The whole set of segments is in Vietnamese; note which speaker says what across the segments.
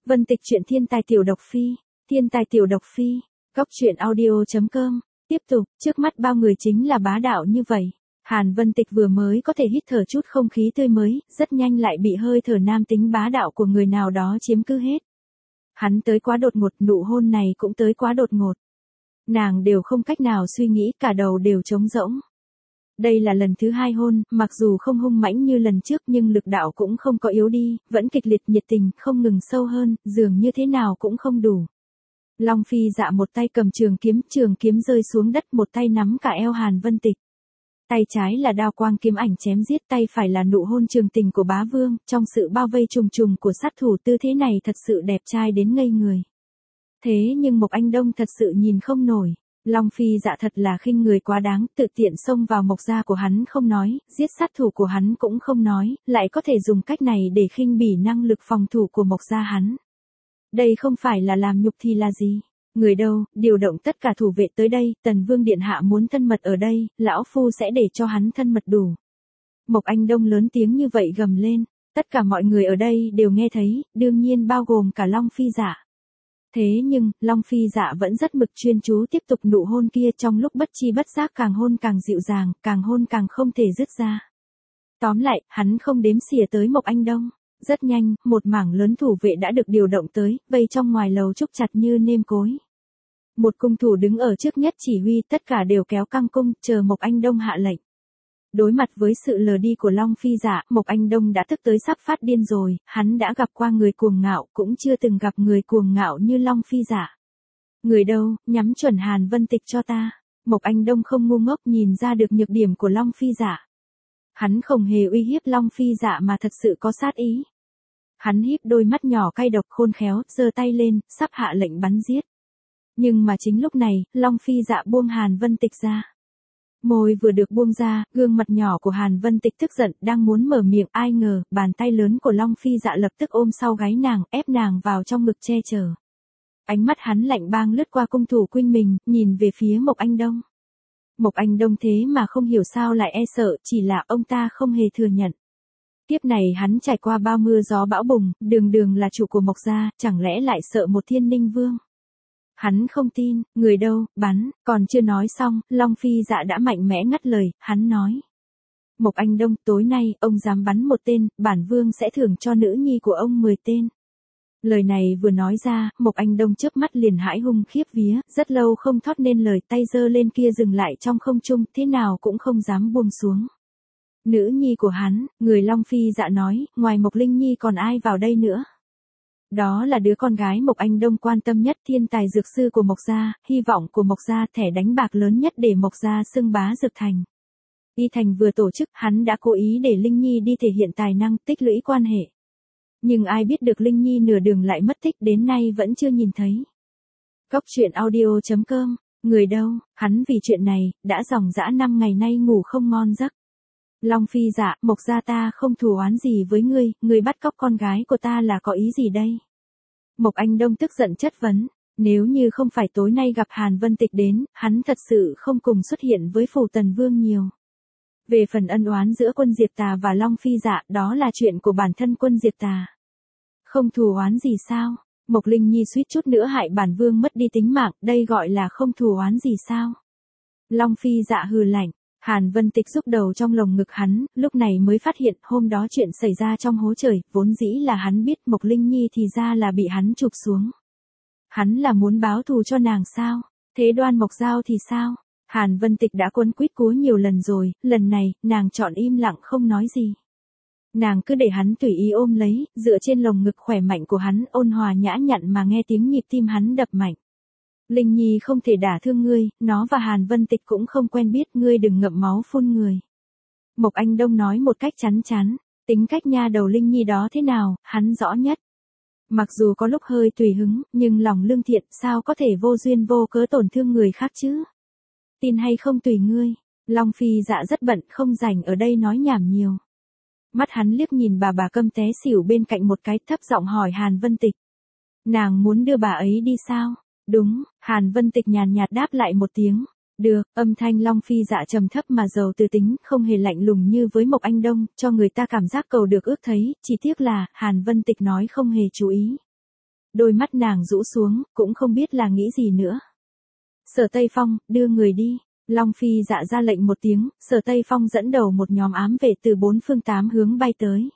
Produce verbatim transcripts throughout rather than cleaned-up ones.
Speaker 1: Vân Tịch truyện thiên tài tiểu độc phi, thiên tài tiểu độc phi, góc truyện audio chấm com. Tiếp tục, trước mắt bao người chính là bá đạo như vậy. Hàn Vân Tịch vừa mới có thể hít thở chút không khí tươi mới, rất nhanh lại bị hơi thở nam tính bá đạo của người nào đó chiếm cứ hết. Hắn tới quá đột ngột, nụ hôn này cũng tới quá đột ngột. Nàng đều không cách nào suy nghĩ, cả đầu đều trống rỗng. Đây là lần thứ hai hôn, mặc dù không hung mãnh như lần trước nhưng lực đạo cũng không có yếu đi, vẫn kịch liệt nhiệt tình, không ngừng sâu hơn, dường như thế nào cũng không đủ. Long Phi Dạ một tay cầm trường kiếm, trường kiếm rơi xuống đất, một tay nắm cả eo Hàn Vân Tịch. Tay trái là đao quang kiếm ảnh chém giết, tay phải là nụ hôn trường tình của bá vương, trong sự bao vây trùng trùng của sát thủ, tư thế này thật sự đẹp trai đến ngây người. Thế nhưng Mộc Anh Đông thật sự nhìn không nổi. Long Phi Dạ thật là khinh người quá đáng, tự tiện xông vào Mộc gia của hắn không nói, giết sát thủ của hắn cũng không nói, lại có thể dùng cách này để khinh bỉ năng lực phòng thủ của Mộc gia hắn. Đây không phải là làm nhục thì là gì? Người đâu, điều động tất cả thủ vệ tới đây, Tần Vương điện hạ muốn thân mật ở đây, lão phu sẽ để cho hắn thân mật đủ. Mộc Anh Đông lớn tiếng như vậy gầm lên, tất cả mọi người ở đây đều nghe thấy, đương nhiên bao gồm cả Long Phi Dạ. Thế nhưng, Long Phi Dạ vẫn rất mực chuyên chú tiếp tục nụ hôn kia, trong lúc bất chi bất giác càng hôn càng dịu dàng, càng hôn càng không thể dứt ra. Tóm lại, hắn không đếm xỉa tới Mộc Anh Đông. Rất nhanh, một mảng lớn thủ vệ đã được điều động tới, vây trong ngoài lầu trúc chặt như nêm cối. Một cung thủ đứng ở trước nhất chỉ huy, tất cả đều kéo căng cung, chờ Mộc Anh Đông hạ lệnh. Đối mặt với sự lờ đi của Long Phi Dạ, Mộc Anh Đông đã tức tới sắp phát điên rồi, hắn đã gặp qua người cuồng ngạo, cũng chưa từng gặp người cuồng ngạo như Long Phi Dạ. Người đâu, nhắm chuẩn Hàn Vân Tịch cho ta. Mộc Anh Đông không ngu ngốc, nhìn ra được nhược điểm của Long Phi Dạ. Hắn không hề uy hiếp Long Phi Dạ mà thật sự có sát ý. Hắn híp đôi mắt nhỏ cay độc khôn khéo, giơ tay lên, sắp hạ lệnh bắn giết. Nhưng mà chính lúc này, Long Phi Dạ buông Hàn Vân Tịch ra. Môi vừa được buông ra, gương mặt nhỏ của Hàn Vân Tịch tức giận, đang muốn mở miệng, ai ngờ, bàn tay lớn của Long Phi Dạ lập tức ôm sau gáy nàng, ép nàng vào trong ngực che chở. Ánh mắt hắn lạnh băng lướt qua cung thủ quanh mình, nhìn về phía Mộc Anh Đông. Mộc Anh Đông thế mà không hiểu sao lại e sợ, chỉ là ông ta không hề thừa nhận. Kiếp này hắn trải qua bao mưa gió bão bùng, đường đường là chủ của Mộc gia, chẳng lẽ lại sợ một Thiên Ninh Vương? Hắn không tin, người đâu, bắn, còn chưa nói xong, Long Phi Dạ đã mạnh mẽ ngắt lời, hắn nói. Mộc Anh Đông, tối nay, ông dám bắn một tên, bản vương sẽ thưởng cho nữ nhi của ông mười tên. Lời này vừa nói ra, Mộc Anh Đông chớp mắt liền hãi hùng khiếp vía, rất lâu không thốt nên lời, tay giơ lên kia dừng lại trong không trung, thế nào cũng không dám buông xuống. Nữ nhi của hắn, người Long Phi Dạ nói, ngoài Mộc Linh Nhi còn ai vào đây nữa? Đó là đứa con gái Mộc Anh Đông quan tâm nhất, thiên tài dược sư của Mộc gia, hy vọng của Mộc gia, thẻ đánh bạc lớn nhất để Mộc gia xưng bá Dược Thành. Y Thành vừa tổ chức, hắn đã cố ý để Linh Nhi đi thể hiện tài năng, tích lũy quan hệ. Nhưng ai biết được Linh Nhi nửa đường lại mất tích, đến nay vẫn chưa nhìn thấy. Góc truyện audio chấm com, người đâu, hắn vì chuyện này, đã dòng dã năm ngày nay ngủ không ngon giấc. Long Phi Dạ, Mộc gia ta không thù oán gì với ngươi, ngươi bắt cóc con gái của ta là có ý gì đây? Mộc Anh Đông tức giận chất vấn, nếu như không phải tối nay gặp Hàn Vân Tịch đến, hắn thật sự không cùng xuất hiện với Phủ Tần Vương nhiều. Về phần ân oán giữa quân Diệp Tà và Long Phi Dạ, đó là chuyện của bản thân quân Diệp Tà. Không thù oán gì sao? Mộc Linh Nhi suýt chút nữa hại bản vương mất đi tính mạng, đây gọi là không thù oán gì sao? Long Phi Dạ hừ lạnh. Hàn Vân Tịch rúc đầu trong lồng ngực hắn, lúc này mới phát hiện hôm đó chuyện xảy ra trong hố trời, vốn dĩ là hắn biết Mộc Linh Nhi thì ra là bị hắn chụp xuống. Hắn là muốn báo thù cho nàng sao? Thế Đoan Mộc Giao thì sao? Hàn Vân Tịch đã quấn quýt cúi nhiều lần rồi, lần này, nàng chọn im lặng không nói gì. Nàng cứ để hắn tùy ý ôm lấy, dựa trên lồng ngực khỏe mạnh của hắn, ôn hòa nhã nhặn mà nghe tiếng nhịp tim hắn đập mạnh. Linh Nhi không thể đả thương ngươi, nó và Hàn Vân Tịch cũng không quen biết, ngươi đừng ngậm máu phun người. Mộc Anh Đông nói một cách chắn chắn, tính cách nha đầu Linh Nhi đó thế nào, hắn rõ nhất. Mặc dù có lúc hơi tùy hứng, nhưng lòng lương thiện, sao có thể vô duyên vô cớ tổn thương người khác chứ? Tin hay không tùy ngươi. Long Phi Dạ rất bận, không rảnh ở đây nói nhảm nhiều. Mắt hắn liếc nhìn bà bà câm té xỉu bên cạnh một cái, thấp giọng hỏi Hàn Vân Tịch. Nàng muốn đưa bà ấy đi sao? Đúng, Hàn Vân Tịch nhàn nhạt đáp lại một tiếng. Được, âm thanh Long Phi Dạ trầm thấp mà giàu từ tính, không hề lạnh lùng như với Mộc Anh Đông, cho người ta cảm giác cầu được ước thấy, chỉ tiếc là, Hàn Vân Tịch nói không hề chú ý. đôi mắt nàng rũ xuống, cũng không biết là nghĩ gì nữa. Sở Tây Phong, đưa người đi. Long Phi Dạ ra lệnh một tiếng, Sở Tây Phong dẫn đầu một nhóm ám vệ từ bốn phương tám hướng bay tới.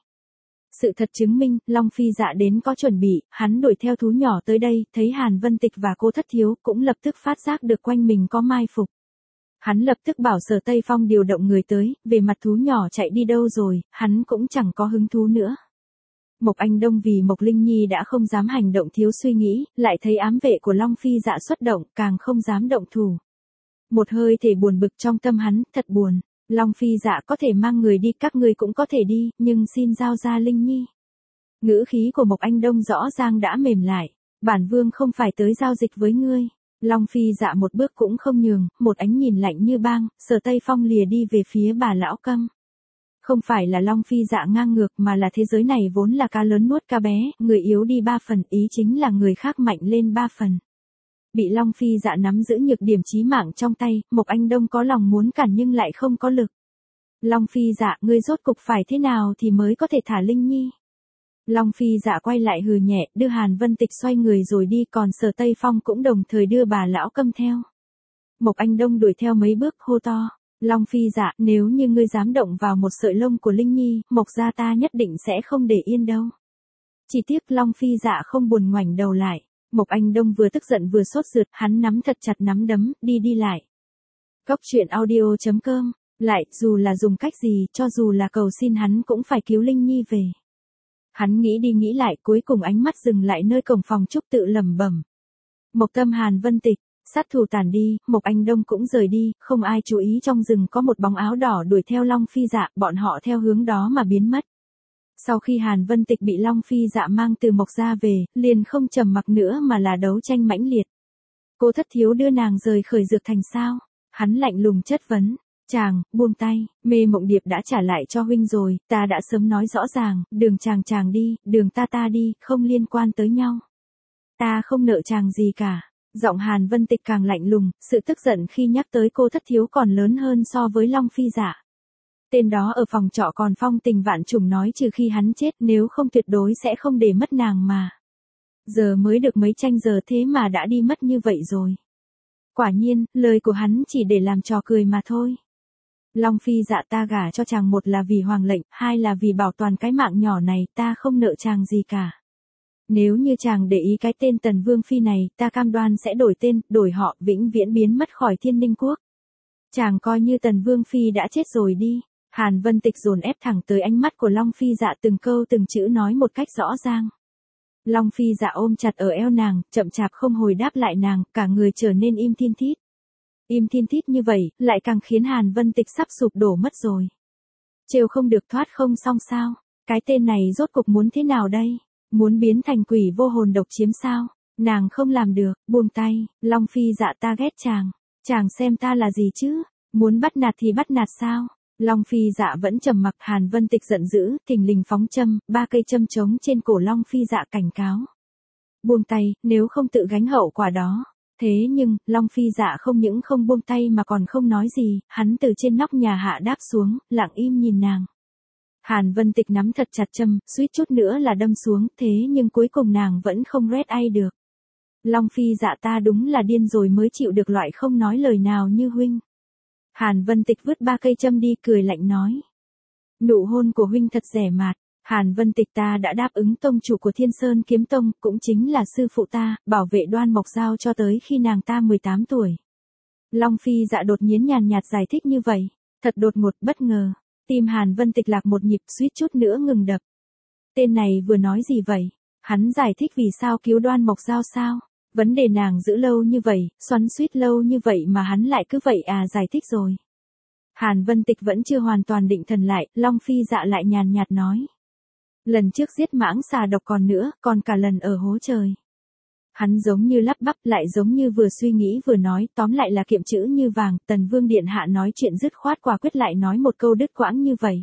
Speaker 1: Sự thật chứng minh, Long Phi Dạ đến có chuẩn bị, hắn đuổi theo thú nhỏ tới đây, thấy Hàn Vân Tịch và cô Thất Thiếu, cũng lập tức phát giác được quanh mình có mai phục. Hắn lập tức bảo Sở Tây Phong điều động người tới, về mặt thú nhỏ chạy đi đâu rồi, hắn cũng chẳng có hứng thú nữa. Mộc Anh Đông vì Mộc Linh Nhi đã không dám hành động thiếu suy nghĩ, lại thấy ám vệ của Long Phi Dạ xuất động, càng không dám động thủ. Một hơi thể buồn bực trong tâm hắn, thật buồn. Long Phi Dạ có thể mang người đi, các ngươi cũng có thể đi, nhưng xin giao ra Linh Nhi. Ngữ khí của Mộc Anh Đông rõ ràng đã mềm lại. Bản vương không phải tới giao dịch với ngươi. Long Phi Dạ một bước cũng không nhường, một ánh nhìn lạnh như băng, Sở Tây Phong lìa đi về phía bà lão Câm. Không phải là Long Phi Dạ ngang ngược mà là thế giới này vốn là cá lớn nuốt cá bé, người yếu đi ba phần, ý chính là người khác mạnh lên ba phần. Bị Long Phi Dạ nắm giữ nhược điểm chí mạng trong tay, Mộc Anh Đông có lòng muốn cản nhưng lại không có lực. Long Phi Dạ, ngươi rốt cục phải thế nào thì mới có thể thả Linh Nhi? Long Phi Dạ quay lại hừ nhẹ, đưa Hàn Vân Tịch xoay người rồi đi, còn Sở Tây Phong cũng đồng thời đưa bà lão Câm theo. Mộc Anh Đông đuổi theo mấy bước hô to. Long Phi Dạ, nếu như ngươi dám động vào một sợi lông của Linh Nhi, Mộc gia ta nhất định sẽ không để yên đâu. Chỉ tiếc Long Phi Dạ không buồn ngoảnh đầu lại. Mộc Anh Đông vừa tức giận vừa sốt ruột, hắn nắm thật chặt nắm đấm, đi đi lại. Cốc truyện audio chấm com, lại, dù là dùng cách gì, cho dù là cầu xin hắn cũng phải cứu Linh Nhi về. Hắn nghĩ đi nghĩ lại, cuối cùng ánh mắt dừng lại nơi cổng phòng Trúc tự lẩm bẩm. Mộc Tâm Hàn Vân Tịch, sát thủ tàn đi, Mộc Anh Đông cũng rời đi, không ai chú ý trong rừng có một bóng áo đỏ đuổi theo Long Phi Dạ, bọn họ theo hướng đó mà biến mất. Sau khi Hàn Vân Tịch bị Long Phi Dạ mang từ Mộc gia về, liền không trầm mặc nữa mà là đấu tranh mãnh liệt. Cô Thất Thiếu đưa nàng rời Khởi Dược Thành sao? Hắn lạnh lùng chất vấn. Chàng, buông tay, Mê Mộng Điệp đã trả lại cho huynh rồi, ta đã sớm nói rõ ràng, đường chàng chàng đi, đường ta ta đi, không liên quan tới nhau. Ta không nợ chàng gì cả. Giọng Hàn Vân Tịch càng lạnh lùng, sự tức giận khi nhắc tới cô Thất Thiếu còn lớn hơn so với Long Phi Dạ. Tên đó ở phòng trọ còn phong tình vạn trùng nói trừ khi hắn chết, nếu không tuyệt đối sẽ không để mất nàng mà. Giờ mới được mấy tranh giờ thế mà đã đi mất như vậy rồi. Quả nhiên, lời của hắn chỉ để làm trò cười mà thôi. Long Phi Dạ, ta gả cho chàng một là vì hoàng lệnh, hai là vì bảo toàn cái mạng nhỏ này, ta không nợ chàng gì cả. Nếu như chàng để ý cái tên Tần Vương Phi này, ta cam đoan sẽ đổi tên, đổi họ, vĩnh viễn biến mất khỏi Thiên Ninh Quốc. Chàng coi như Tần Vương Phi đã chết rồi đi. Hàn Vân Tịch dồn ép thẳng tới ánh mắt của Long Phi Dạ, từng câu từng chữ nói một cách rõ ràng. Long Phi Dạ ôm chặt ở eo nàng, chậm chạp không hồi đáp lại nàng, cả người trở nên im thiên thít. Im thiên thít như vậy, lại càng khiến Hàn Vân Tịch sắp sụp đổ mất rồi. Trêu không được thoát không xong sao? Cái tên này rốt cục muốn thế nào đây? Muốn biến thành quỷ vô hồn độc chiếm sao? Nàng không làm được, buông tay. Long Phi Dạ, ta ghét chàng. Chàng xem ta là gì chứ? Muốn bắt nạt thì bắt nạt sao? Long Phi Dạ vẫn trầm mặc. Hàn Vân Tịch giận dữ, thình lình phóng châm, ba cây châm trống trên cổ Long Phi Dạ cảnh cáo. Buông tay, nếu không tự gánh hậu quả đó. Thế nhưng, Long Phi Dạ không những không buông tay mà còn không nói gì, hắn từ trên nóc nhà hạ đáp xuống, lặng im nhìn nàng. Hàn Vân Tịch nắm thật chặt châm, suýt chút nữa là đâm xuống, thế nhưng cuối cùng nàng vẫn không rét ai được. Long Phi Dạ, ta đúng là điên rồi mới chịu được loại không nói lời nào như huynh. Hàn Vân Tịch vứt ba cây châm đi, cười lạnh nói. Nụ hôn của huynh thật rẻ mạt. Hàn Vân Tịch, ta đã đáp ứng tông chủ của Thiên Sơn Kiếm Tông, cũng chính là sư phụ ta, bảo vệ Đoan Mộc Giao cho tới khi nàng ta mười tám tuổi. Long Phi Dạ đột nhiên nhàn nhạt giải thích như vậy. Thật đột ngột, bất ngờ. Tim Hàn Vân Tịch lạc một nhịp, suýt chút nữa ngừng đập. Tên này vừa nói gì vậy? Hắn giải thích vì sao cứu Đoan Mộc Giao sao? Vấn đề nàng giữ lâu như vậy, xoắn suýt lâu như vậy mà hắn lại cứ vậy à giải thích rồi. Hàn Vân Tịch vẫn chưa hoàn toàn định thần lại, Long Phi Dạ lại nhàn nhạt nói. Lần trước giết mãng xà độc còn nữa, còn cả lần ở hố trời. Hắn giống như lắp bắp, lại giống như vừa suy nghĩ vừa nói, tóm lại là kiệm chữ như vàng. Tần Vương Điện Hạ nói chuyện dứt khoát, quả quyết lại nói một câu đứt quãng như vậy.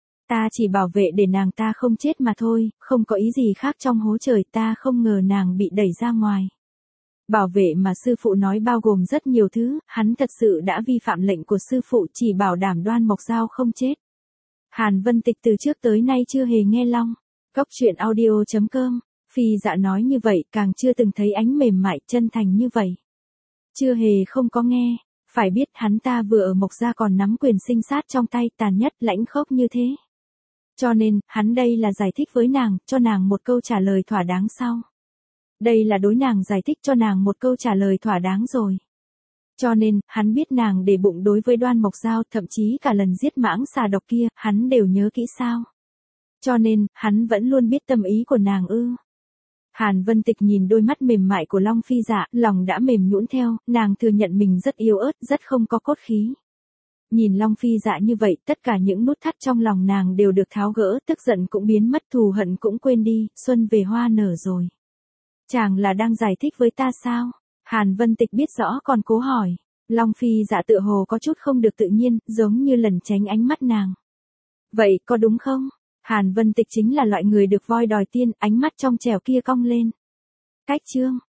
Speaker 1: Ta chỉ bảo vệ để nàng ta không chết mà thôi, không có ý gì khác trong hố trời, ta không ngờ nàng bị đẩy ra ngoài. Bảo vệ mà sư phụ nói bao gồm rất nhiều thứ, hắn thật sự đã vi phạm lệnh của sư phụ, chỉ bảo đảm Đoan Mộc Giao không chết. Hàn Vân Tịch từ trước tới nay chưa hề nghe long. Cốc truyện audio chấm com Phi Dạ nói như vậy càng chưa từng thấy ánh mềm mại chân thành như vậy. Chưa hề không có nghe, phải biết hắn ta vừa ở Mộc Gia còn nắm quyền sinh sát trong tay, tàn nhất lãnh khốc như thế. Cho nên, hắn đây là giải thích với nàng, cho nàng một câu trả lời thỏa đáng sao? Đây là đối nàng giải thích cho nàng một câu trả lời thỏa đáng rồi. Cho nên, hắn biết nàng để bụng đối với Đoan Mộc Giao, thậm chí cả lần giết mãng xà độc kia, hắn đều nhớ kỹ sao. Cho nên, hắn vẫn luôn biết tâm ý của nàng ư. Hàn Vân Tịch nhìn đôi mắt mềm mại của Long Phi Dạ, lòng đã mềm nhũn theo, nàng thừa nhận mình rất yếu ớt, rất không có cốt khí. Nhìn Long Phi Dạ như vậy, tất cả những nút thắt trong lòng nàng đều được tháo gỡ, tức giận cũng biến mất, thù hận cũng quên đi, xuân về hoa nở rồi. Chàng là đang giải thích với ta sao? Hàn Vân Tịch biết rõ còn cố hỏi. Long Phi Dạ tựa hồ có chút không được tự nhiên, giống như lẩn tránh ánh mắt nàng. Vậy có đúng không? Hàn Vân Tịch chính là loại người được voi đòi tiên, ánh mắt trong trẻo kia cong lên. Cách chương.